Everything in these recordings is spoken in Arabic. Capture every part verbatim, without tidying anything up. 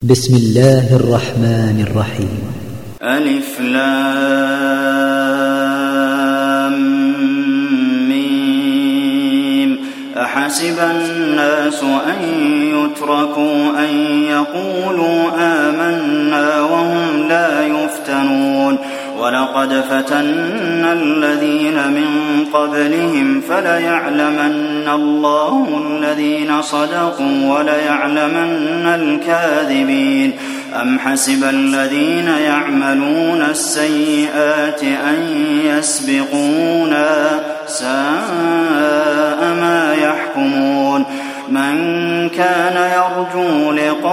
بسم الله الرحمن الرحيم. ألف لام ميم. أحسب الناس أن يتركوا أن يقولوا آمنا وهم لا يفتنون ولقد فتنا الذين من قبلهم فليعلمن الله الذين صدقوا وليعلمن الكاذبين. أم حسب الذين يعملون السيئات أن يسبقونا ساء ما يحكمون. من كان يرجو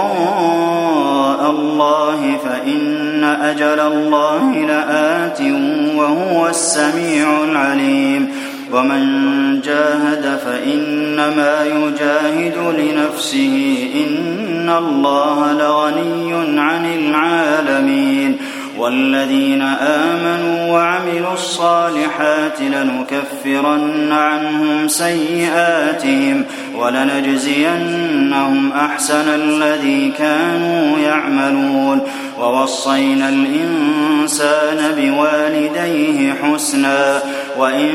لقاء الله فإن أجل الله لآت وهو السميع العليم. ومن جاهد فإنما يجاهد لنفسه إن الله لغني عن العالمين. والذين آمنوا وعملوا الصالحات لنكفرن عنهم سيئاتهم ولنجزينهم أحسن الذي كانوا يعملون. ووصينا الإنسان بوالديه حسنا وإن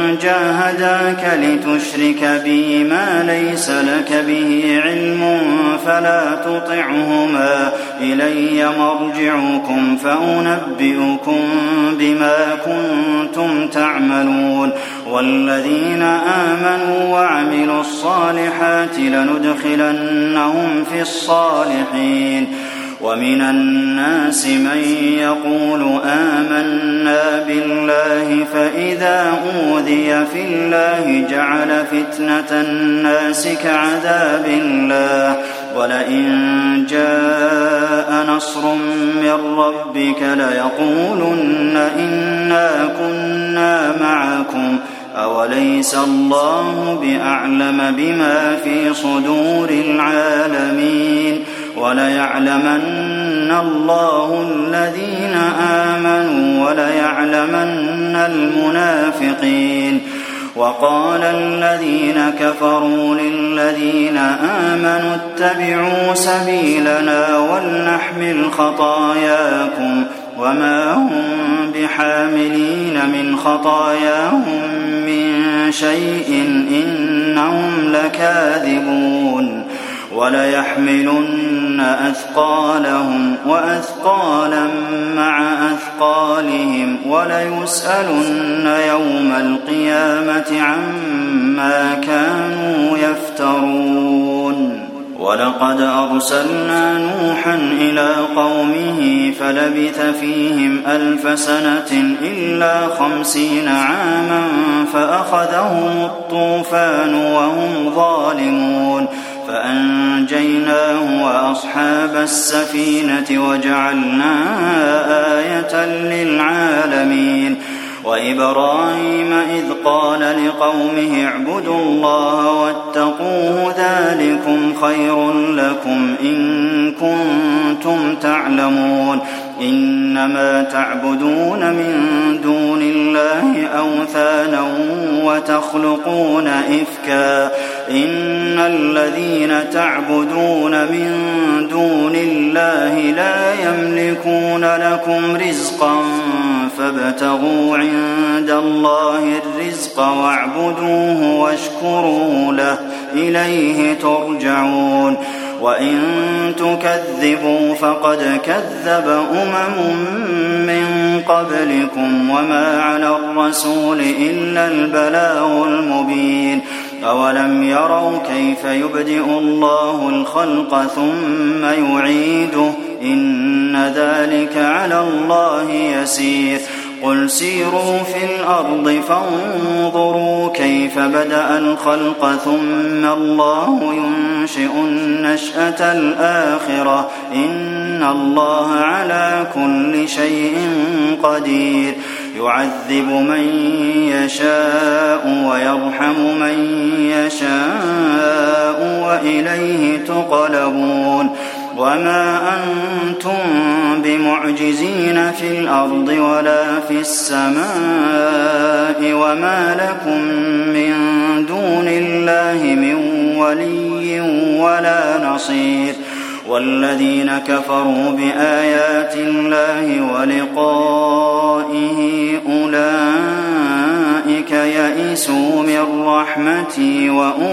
جاهداك لتشرك بي ما ليس لك به علم فلا تطعهما إلي مرجعكم فأنبئكم بما كنتم تعملون. والذين آمنوا وعملوا الصالحات لندخلنهم في الصالحين. ومن الناس من يقول آمنا بالله فإذا أوذي في الله جعل فتنة الناس كعذاب الله ولئن جاء نصر من ربك ليقولن إنا كنا معكم أوليس الله بأعلم بما في صدور العالمين. وليعلمن الله الذين آمنوا وليعلمن المنافقين. وقال الذين كفروا للذين آمنوا اتبعوا سبيلنا ولنحمل خطاياكم وما هم بحاملين من خطاياهم من شيء إنهم لكاذبون. وليحملن أثقالهم وأثقالا مع أثقالهم وليسألن يوم القيامة عما كانوا يفترون. ولقد أرسلنا نوحا إلى قومه فلبث فيهم ألف سنة إلا خمسين عاما فأخذهم الطوفان وهم ظالمون فأنجيناه وأصحاب السفينة وجعلناها آية للعالمين. وإبراهيم إذ قال لقومه اعبدوا الله واتقوه ذلكم خير لكم إن كنتم تعلمون. إنما تعبدون من دون الله أوثانا وتخلقون إفكا إن الذين تعبدون من دون الله لا يملكون لكم رزقا فابتغوا عند الله الرزق واعبدوه واشكروا له إليه ترجعون. وإن تكذبوا فقد كذب أمم من قبلكم وما على الرسول إلا البلاغ المبين. أولم يروا كيف يبدئ الله الخلق ثم يعيده إن ذلك على الله يسير. قل سيروا في الأرض فانظروا كيف بدأ الخلق ثم الله ينشئ النشأة الآخرة إن الله على كل شيء قدير. يعذب من يشاء ويرحم من يشاء وإليه تقلبون. وما أنتم بمعجزين في الأرض ولا في السماء وما لكم من دون الله من ولي ولا نصير. والذين كفروا بآيات الله ولقائه أولئك يئسوا من رحمتي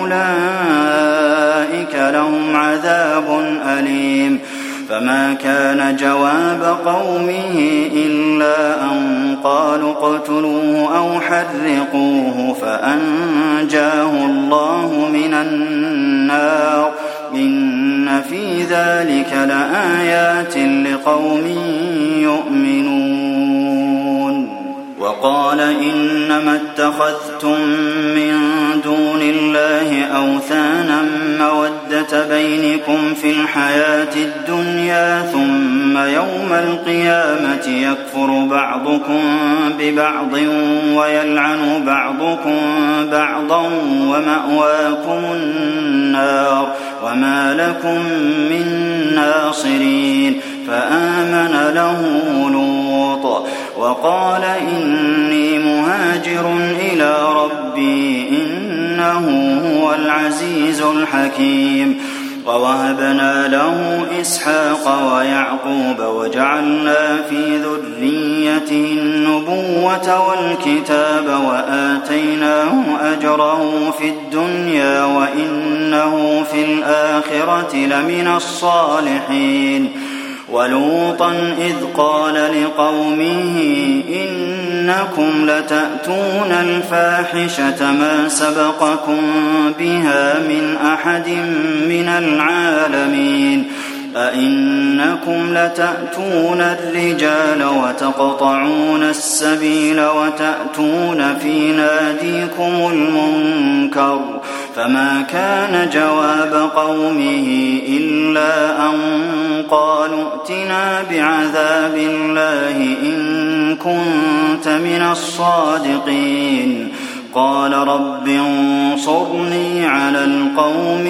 وأولئك لهم عذاب أليم فما كان جواب قومه إلا أن قالوا اقتلوه أو حرقوه فأنجاه الله من النار إن في ذلك لآيات لقوم يؤمنون وقال إنما اتخذتم من دون الله أوثانا مودة بينكم في الحياة الدنيا ثم يوم القيامة يكفر بعضكم ببعض ويلعن بعضكم بعضا ومأواكم النار وما لكم من ناصرين فآمن له لوط وقال إني مهاجر إلى ربي إنه هو العزيز الحكيم ووهبنا له إسحاق ويعقوب وجعلنا في ذريته النبوة والكتاب وآتيناه أجره في الدنيا وإنه في الآخرة لمن الصالحين ولوطا إذ قال لقومه إنكم لتأتون الفاحشة ما سبقكم بها من أحد من العالمين أئنكم لتأتون الرجال وتقطعون السبيل وتأتون في ناديكم المنكر فما كان جواب قومه إلا أن قالوا ائتنا بعذاب الله إن كنت من الصادقين قال رب انصرني على القوم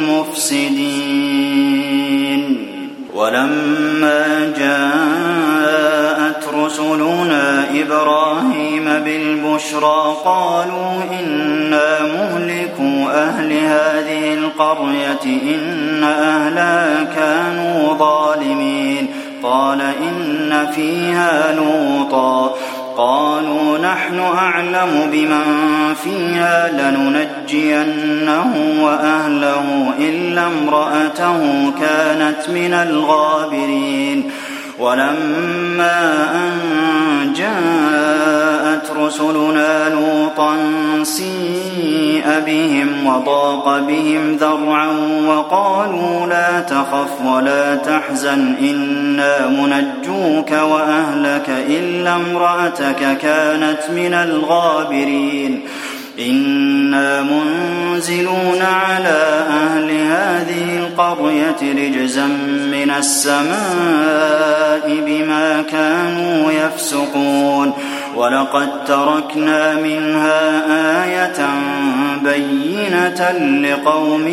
المفسدين ولما جاءت رسلنا إبراهيم بالبشرى قالوا إنا مهلكو أهل هذه القرية إن أهلها كانوا ظالمين قال إن فيها لوطا قالوا نحن أعلم بمن فيها لننجينه وأهله إلا امرأته كانت من الغابرين ولما أن جاءت رسلنا لوطا سيء بهم وضاق بهم ذرعا وقالوا لا تخف ولا تحزن إنا منجوك وأهلك إلا امرأتك كانت من الغابرين إنا منزلون على أهل هذه القرية رجزا من السماء بما كانوا يفسقون ولقد تركنا منها آية بينة لقوم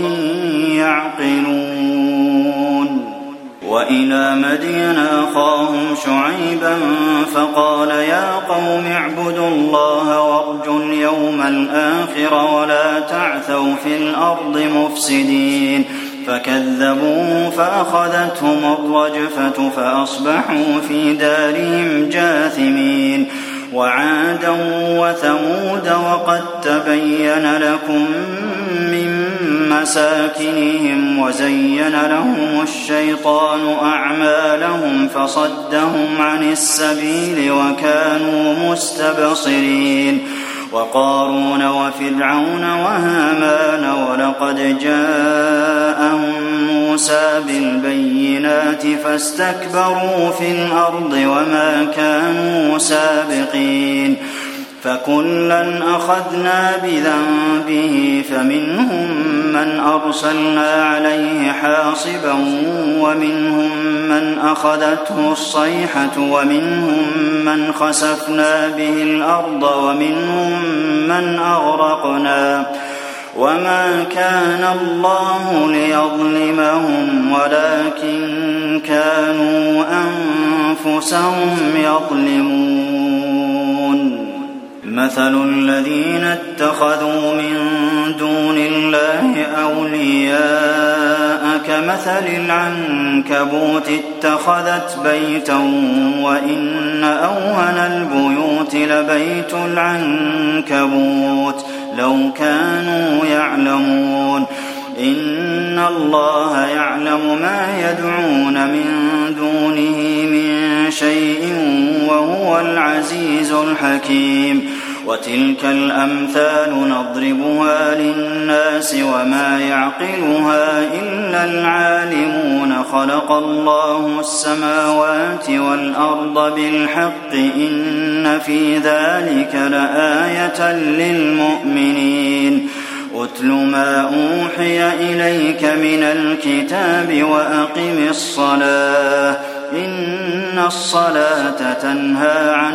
يعقلون وإلى مدين أخاهم شعيبا فقال يا قوم اعبدوا الله وارجوا اليوم الآخر ولا تعثوا في الأرض مفسدين فكذبوه فأخذتهم الرجفة فأصبحوا في دارهم جاثمين وعادا وثمود وقد تبين لكم من مساكنهم وزين لهم الشيطان أعمالهم فصدهم عن السبيل وكانوا مستبصرين وقارون وفرعون وهامان ولقد جاءهم موسى بالبينات فاستكبروا في الأرض وما كانوا سابقين فكلا أخذنا بذنبه فمنهم من أرسلنا عليه حاصبا ومنهم من أخذته الصيحة ومنهم من خسفنا به الأرض ومنهم من أغرقنا وما كان الله ليظلمهم ولكن كانوا أنفسهم يظلمون مثل الذين اتخذوا من دون الله أولياء كمثل العنكبوت اتخذت بيتا وإن أوهن البيوت لبيت العنكبوت لو كانوا يعلمون إن الله يعلم ما يدعون من دونه من شيء وهو العزيز الحكيم وتلك الأمثال نضربها للناس وما يعقلها إلا العالمون خلق الله السماوات والأرض بالحق إن في ذلك لآية للمؤمنين أتل ما أوحي إليك من الكتاب وأقم الصلاة إن الصلاة تنهى عن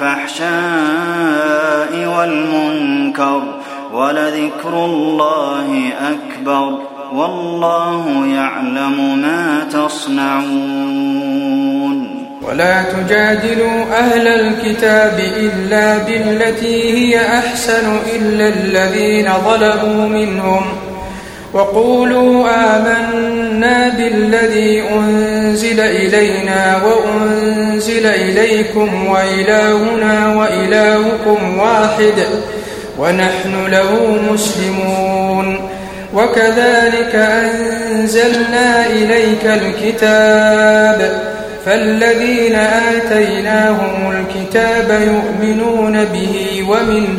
الفحشاء والمنكر ولذكر الله أكبر والله يعلم ما تصنعون. ولا تجادلوا أهل الكتاب إلا بالتي هي أحسن إلا الذين ظلموا منهم وقولوا آمنا بالذي أنزل إلينا وأنزل إليكم وإلهنا وإلهكم واحد ونحن له مسلمون. وكذلك أنزلنا إليك الكتاب فالذين آتيناهم الكتاب يؤمنون به ومن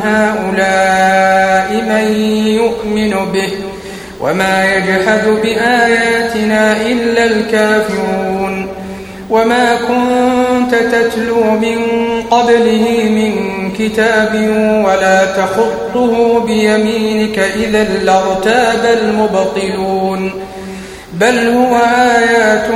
هؤلاء من يؤمن به وما يجحد بآياتنا إلا الكافرون. وما كنت تتلو من قبله من كتاب ولا تخطه بيمينك إذا لارتاب المبطلون بل هو آيات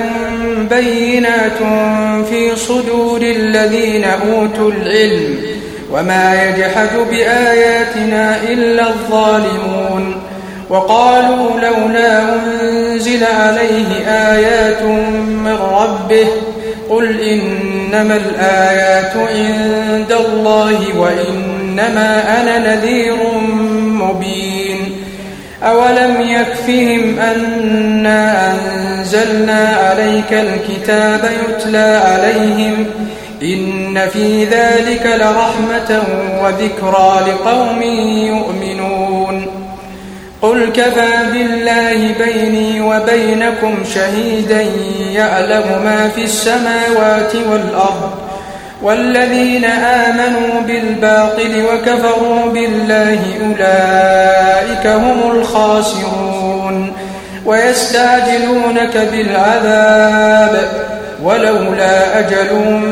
بينات في صدور الذين أوتوا العلم وما يجحد بآياتنا إلا الظالمون. وقالوا لولا أنزل عليه آيات من ربه قل إنما الآيات عند الله وإنما أنا نذير مبين. أولم يكفهم أنا أنزلنا عليك الكتاب يتلى عليهم إن في ذلك لرحمة وذكرى لقوم يؤمنون. قل كفى بالله بيني وبينكم شهيدا يعلم ما في السماوات والأرض والذين آمنوا بالباطل وكفروا بالله أولئك هم الخاسرون. ويستعجلونك بالعذاب ولولا أجل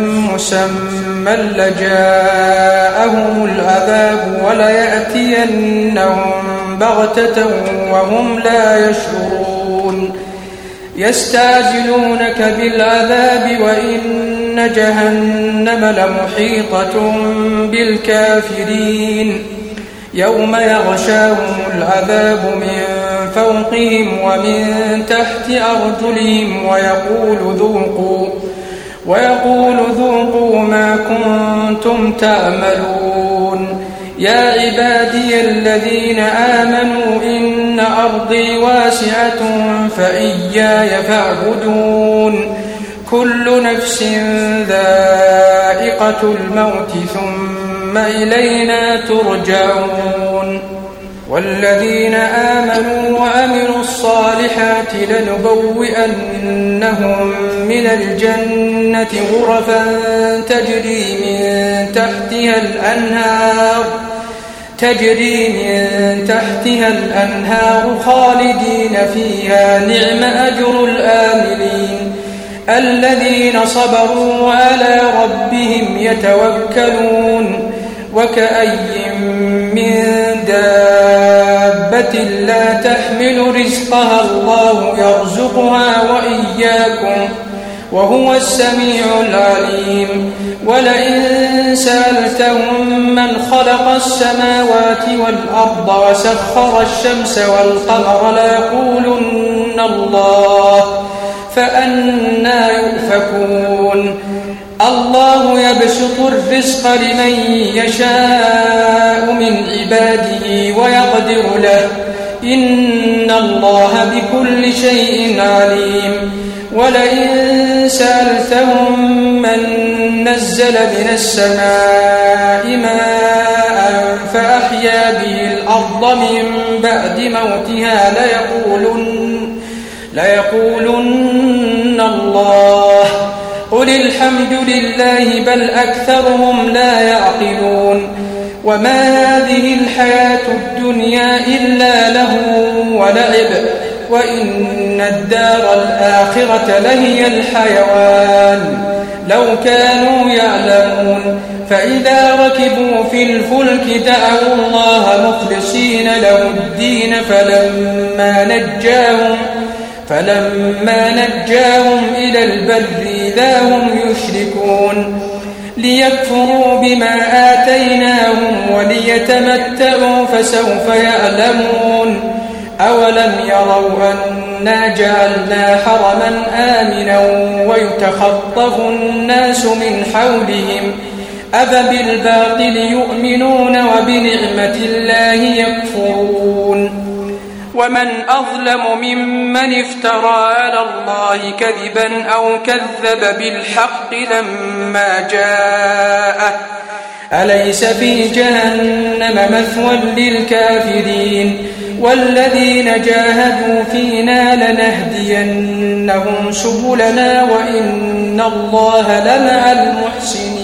مسمى لجاءهم العذاب وليأتينهم بغتة وهم لا يشعرون. يستعجلونك بالعذاب وإن جهنم لمحيطة بالكافرين يوم يغشاهم العذاب من فوقهم ومن تحت أرجلهم ويقول ذوقوا ويقول ذوقوا ما كنتم تعملون. يا عبادي الذين آمنوا إن أرضي واسعة فإياي فاعبدون. كل نفس ذائقة الموت ثم إلينا ترجعون. والذين آمنوا وعملوا الصالحات لنبوئنهم من الجنة غرفا تجري من تحتها الأنهار تجري من تحتها الأنهار خالدين فيها نعم أجر الآملين الذين صبروا وعلى ربهم يتوكلون. وكأي من دابة لا تحمل رزقها الله يرزقها وإياكم وهو السميع العليم. ولئن سألتهم من خلق السماوات والأرض وسخر الشمس والقمر ليقولن الله فأنى يؤفكون. الله يبسط الرزق لمن يشاء من عباده ويقدر له إن الله بكل شيء عليم ولئن سألتهم من نزل من السماء ماء فأحيا به الأرض من بعد موتها ليقولن, ليقولن الله قل الحمد لله بل أكثرهم لا يعقلون وما هذه الحياة الدنيا إلا لهو ولعب وإن الدار الآخرة لهي الحيوان لو كانوا يعلمون فإذا ركبوا في الفلك دعوا الله مخلصين له الدين فلما نجاهم فلما نجاهم إلى البر إذا هم يشركون ليكفروا بما آتيناهم وليتمتعوا فسوف يعلمون أولم يروا أنا جعلنا حرما آمنا ويتخطف الناس من حولهم أفبالباطل يؤمنون وبنعمة الله يكفرون ومن أظلم ممن افترى على الله كذبا أو كذب بالحق لما جاءه أليس في جهنم مثوى للكافرين والذين جاهدوا فينا لنهدينهم سبلنا وإن الله لمع المحسنين